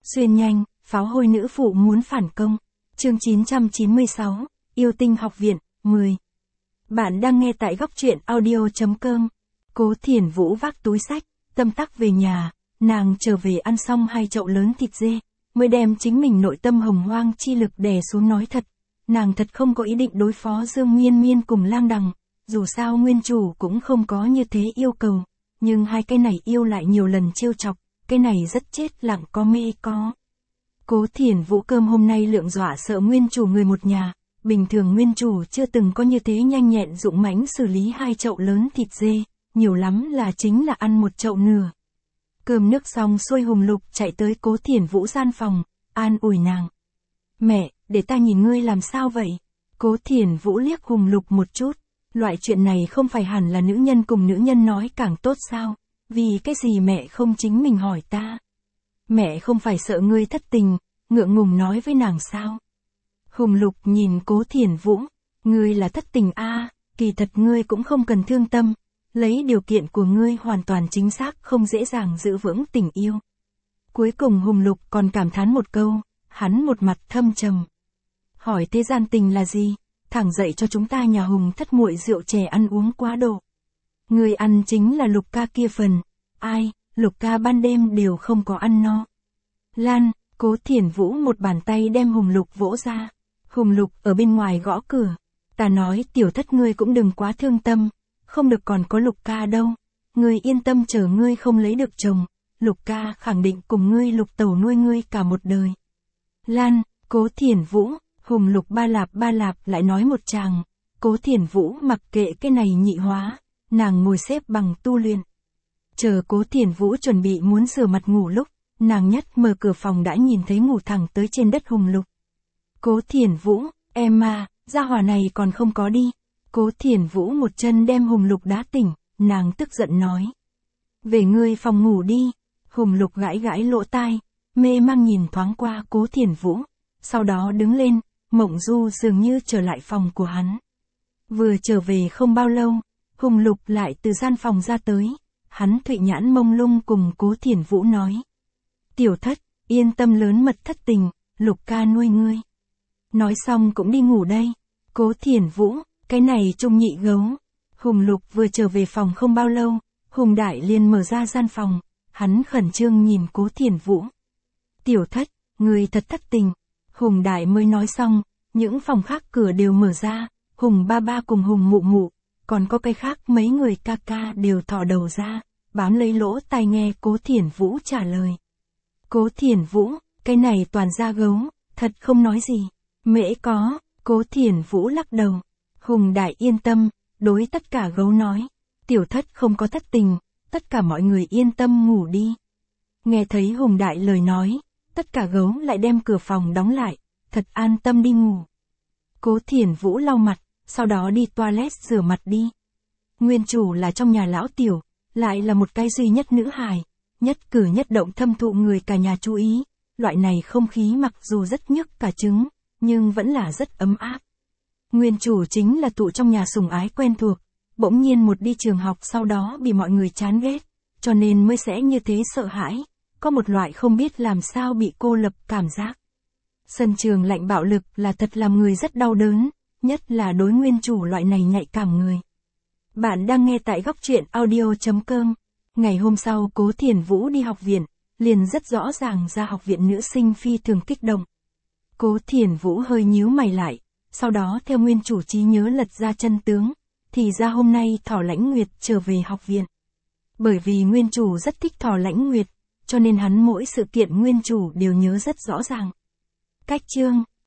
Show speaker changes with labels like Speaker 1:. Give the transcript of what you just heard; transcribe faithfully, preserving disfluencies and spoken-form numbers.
Speaker 1: Xuyên nhanh, pháo hôi nữ phụ muốn phản công. Chương chín trăm chín mươi sáu, Yêu tinh học viện, mười. Bạn đang nghe tại góc truyện audio.com. Cố Thiển Vũ vác túi sách, tâm tắc về nhà, nàng trở về ăn xong hai chậu lớn thịt dê, mới đem chính mình nội tâm hồng hoang chi lực đè xuống nói thật. Nàng thật không có ý định đối phó Dương Miên Miên cùng Lang Đằng, dù sao nguyên chủ cũng không có như thế yêu cầu, nhưng hai cái này yêu lại nhiều lần trêu chọc, cái này rất chết lặng có mê có. Cố Thiển Vũ cơm hôm nay lượng dọa sợ nguyên chủ người một nhà, bình thường nguyên chủ chưa từng có như thế nhanh nhẹn dũng mãnh xử lý hai chậu lớn thịt dê, nhiều lắm là chính là ăn một chậu nửa. Cơm nước xong xuôi Hùng Lục chạy tới Cố Thiển Vũ gian phòng, an ủi nàng. Mẹ, để ta nhìn ngươi làm sao vậy? Cố Thiển Vũ liếc Hùng Lục một chút, loại chuyện này không phải hẳn là nữ nhân cùng nữ nhân nói càng tốt sao? Vì cái gì mẹ không chính mình hỏi ta? Mẹ không phải sợ ngươi thất tình, ngượng ngùng nói với nàng sao? Hùng Lục nhìn Cố Thiển Vũ, ngươi là thất tình a, à, kỳ thật ngươi cũng không cần thương tâm, lấy điều kiện của ngươi hoàn toàn chính xác không dễ dàng giữ vững tình yêu. Cuối cùng Hùng Lục còn cảm thán một câu, hắn một mặt thâm trầm. Hỏi thế gian tình là gì? Thẳng dậy cho chúng ta nhà Hùng thất muội rượu chè ăn uống quá độ. Ngươi ăn chính là Lục ca kia phần, ai, Lục ca ban đêm đều không có ăn no. Lan, Cố Thiển Vũ một bàn tay đem Hùng Lục vỗ ra. Hùng Lục ở bên ngoài gõ cửa. Ta nói tiểu thất ngươi cũng đừng quá thương tâm, không được còn có Lục ca đâu. Ngươi yên tâm chờ ngươi không lấy được chồng, Lục ca khẳng định cùng ngươi Lục tẩu nuôi ngươi cả một đời. Lan, Cố Thiển Vũ, Hùng Lục ba lạp ba lạp lại nói một tràng. Cố Thiển Vũ mặc kệ cái này nhị hóa, nàng ngồi xếp bằng tu luyện. Chờ Cố Thiển Vũ chuẩn bị muốn rửa mặt ngủ lúc, nàng nhất mở cửa phòng đã nhìn thấy ngủ thẳng tới trên đất Hùng Lục. Cố Thiển Vũ, em à, gia hỏa này còn không có đi. Cố Thiển Vũ một chân đem Hùng Lục đá tỉnh, nàng tức giận nói. Về ngươi phòng ngủ đi. Hùng Lục gãi gãi lỗ tai, mê mang nhìn thoáng qua Cố Thiển Vũ, sau đó đứng lên, mộng du dường như trở lại phòng của hắn. Vừa trở về không bao lâu, Hùng Lục lại từ gian phòng ra tới, hắn thụy nhãn mông lung cùng Cố Thiển Vũ nói. Tiểu thất, yên tâm lớn mật thất tình, Lục ca nuôi ngươi. Nói xong cũng đi ngủ đây. Cố Thiển Vũ, cái này trung nhị gấu. Hùng Lục vừa trở về phòng không bao lâu, Hùng Đại liền mở ra gian phòng, hắn khẩn trương nhìn Cố Thiển Vũ. Tiểu thất, ngươi thật thất tình. Hùng Đại mới nói xong, những phòng khác cửa đều mở ra, Hùng ba ba cùng Hùng mụ mụ, còn có cái khác mấy người ca ca đều thò đầu ra, bám lấy lỗ tai nghe Cố Thiển Vũ trả lời. Cố Thiển Vũ, cái này toàn da gấu, thật không nói gì. Mễ có, Cố Thiển Vũ lắc đầu. Hùng Đại yên tâm, đối tất cả gấu nói. Tiểu thất không có thất tình, tất cả mọi người yên tâm ngủ đi. Nghe thấy Hùng Đại lời nói, tất cả gấu lại đem cửa phòng đóng lại, thật an tâm đi ngủ. Cố Thiển Vũ lau mặt, sau đó đi toilet rửa mặt đi. Nguyên chủ là trong nhà lão tiểu, lại là một cái duy nhất nữ hài, nhất cử nhất động thâm thụ người cả nhà chú ý, loại này không khí mặc dù rất nhức cả trứng, nhưng vẫn là rất ấm áp. Nguyên chủ chính là tụ trong nhà sủng ái quen thuộc, bỗng nhiên một đi trường học sau đó bị mọi người chán ghét, cho nên mới sẽ như thế sợ hãi, có một loại không biết làm sao bị cô lập cảm giác. Sân trường lạnh bạo lực là thật làm người rất đau đớn, nhất là đối nguyên chủ loại này nhạy cảm người. Bạn đang nghe tại góc truyện audio.com. Ngày hôm sau Cố Thiển Vũ đi học viện, liền rất rõ ràng ra học viện nữ sinh phi thường kích động. Cố Thiển Vũ hơi nhíu mày lại, sau đó theo nguyên chủ trí nhớ lật ra chân tướng, thì ra hôm nay Thỏ Lãnh Nguyệt trở về học viện. Bởi vì nguyên chủ rất thích Thỏ Lãnh Nguyệt, cho nên hắn mỗi sự kiện nguyên chủ đều nhớ rất rõ ràng. Cách chương,